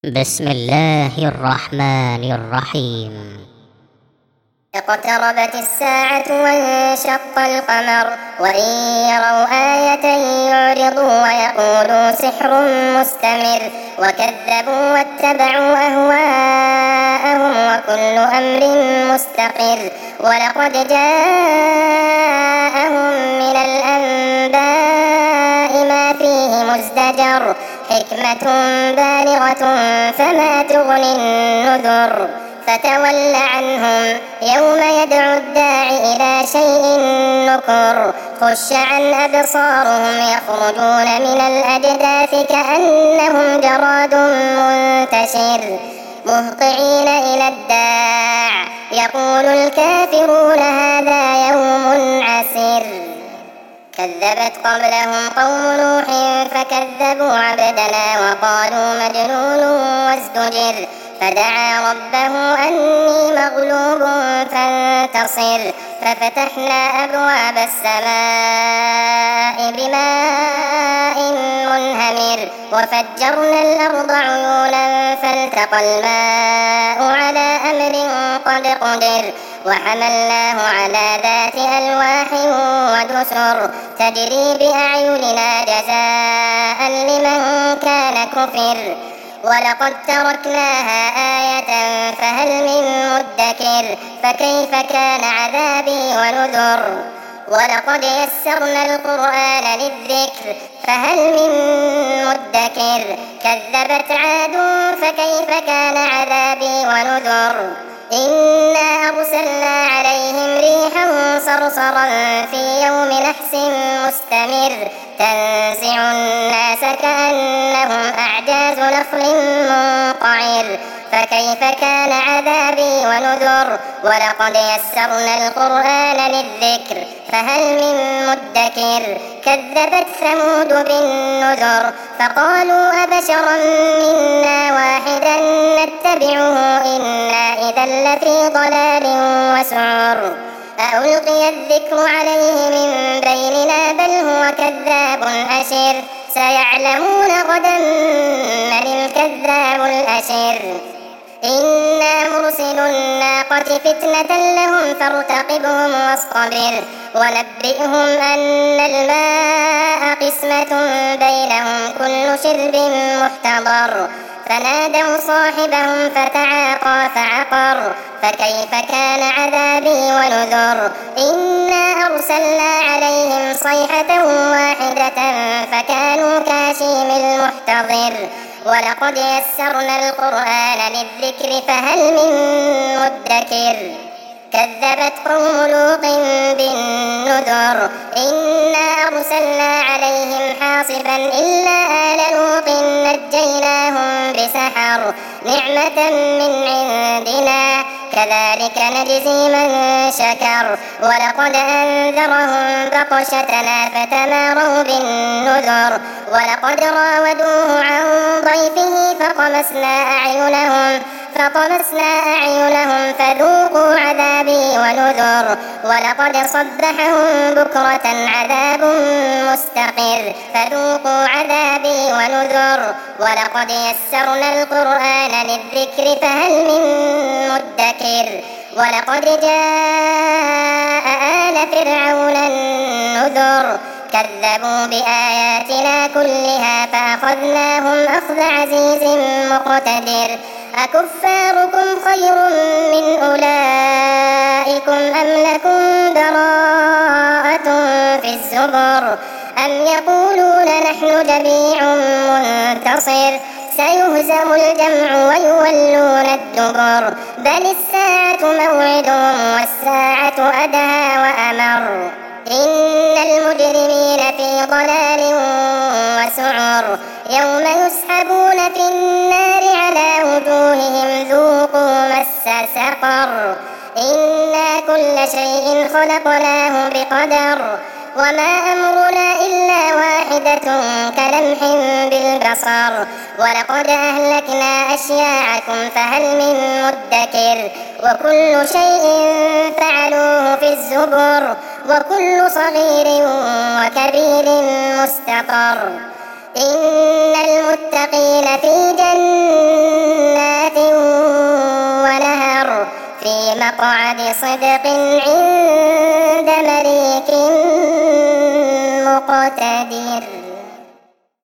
بسم الله الرحمن الرحيم. اقتربت الساعة وانشق القمر وإن يروا آية يعرضوا ويقولوا سحر مستمر وكذبوا واتبعوا أهواءهم وكل أمر مستقر ولقد جاءهم من الأنباء ما فيه مزدجر حكمة بالغة فما تغني النذر فتول عنهم يوم يدعو الداع إلى شيء نكر خش عن أبصارهم يخرجون من الأجداث كأنهم جراد منتشر مهطعين إلى الداع يقول الكافرون هذا يوم عسير كذبت قبلهم قوم نوح فكذبوا عبدنا وقالوا مجنون وازدجر فدعا ربه أني مغلوب فانتصر ففتحنا أبواب السماء بماء منهمر وفجرنا الأرض عيونا فالتقى الماء على أمر قد قدر وحملناه على ذات ألواح ودسر تجري بأعيننا جزاء لمن كان كفر ولقد تركناها آية فهل من مدكر فكيف كان عذابي ونذر ولقد يسرنا القرآن للذكر فهل من مدكر كذبت عاد فكيف كان عذابي ونذر إنا أرسلنا عليهم ريحا صرصرا في يوم نحس مستمر تنزع الناس كأنهم أعجاز نخل منقعر فكيف كان عذابي ونذر ولقد يسرنا القرآن للذكر فهل من مدكر كذبت ثمود بالنذر فقالوا أبشرا منا واحدا نتبعه إنا إذا لفي ضلال وسعر ألقي الذكر عليه من بيننا بل هو كذاب أشر سيعلمون غدا من الكذاب الأشر إنا مرسل الناقة فتنة لهم فارتقبهم واصطبر ونبئهم أن الماء قسمة بينهم كل شرب محتضر فنادوا صاحبهم فتعاطى فعقر فكيف كان عذابي ونذر إنا أرسلنا عليهم صيحة واحدة فكانوا كهشيم المحتضر ولقد يسرنا القرآن للذكر فهل من مدكر كذبت قوم لوط بالنذر إنا أرسلنا عليهم حاصبا إلا آل لوط نجيناهم بسحر نعمة من عندنا كذلك نجزي من شكر ولقد أنذرهم بطشتنا فتماروا بالنذر ولقد راودوه عن ضيفه فطمسنا أعينهم فذوقوا عذابي ونذر ولقد صبحهم بكرة عذاب مستقر فذوقوا عذابي ونذر ولقد يسرنا القرآن للذكر فهل من مدكر ولقد جاء آل فرعون النذر كذبوا بآياتنا كلها فأخذناهم أخذ عزيز مقتدر أكفاركم خير من أولئكم أم لكم براءة في الزبر أم يقولون نحن جميع منتصر سيهزم الجمع ويولون الدبر بل الساعة موعدهم والساعة أدهى وأمر إن المجرمين في ضلال وسعر يوم يسحبون في النار على وجوههم ذوقوا مس سقر إنا كل شيء خلقناه بقدر وما أمرنا إلا واحدة كلمح بالبصر ولقد أهلكنا أشياعكم فهل من مدكر وكل شيء فعلوه في الزبر وكل صغير وكبير مستقر إن المتقين في جنات مقعد صدق عند مليك مقتدر.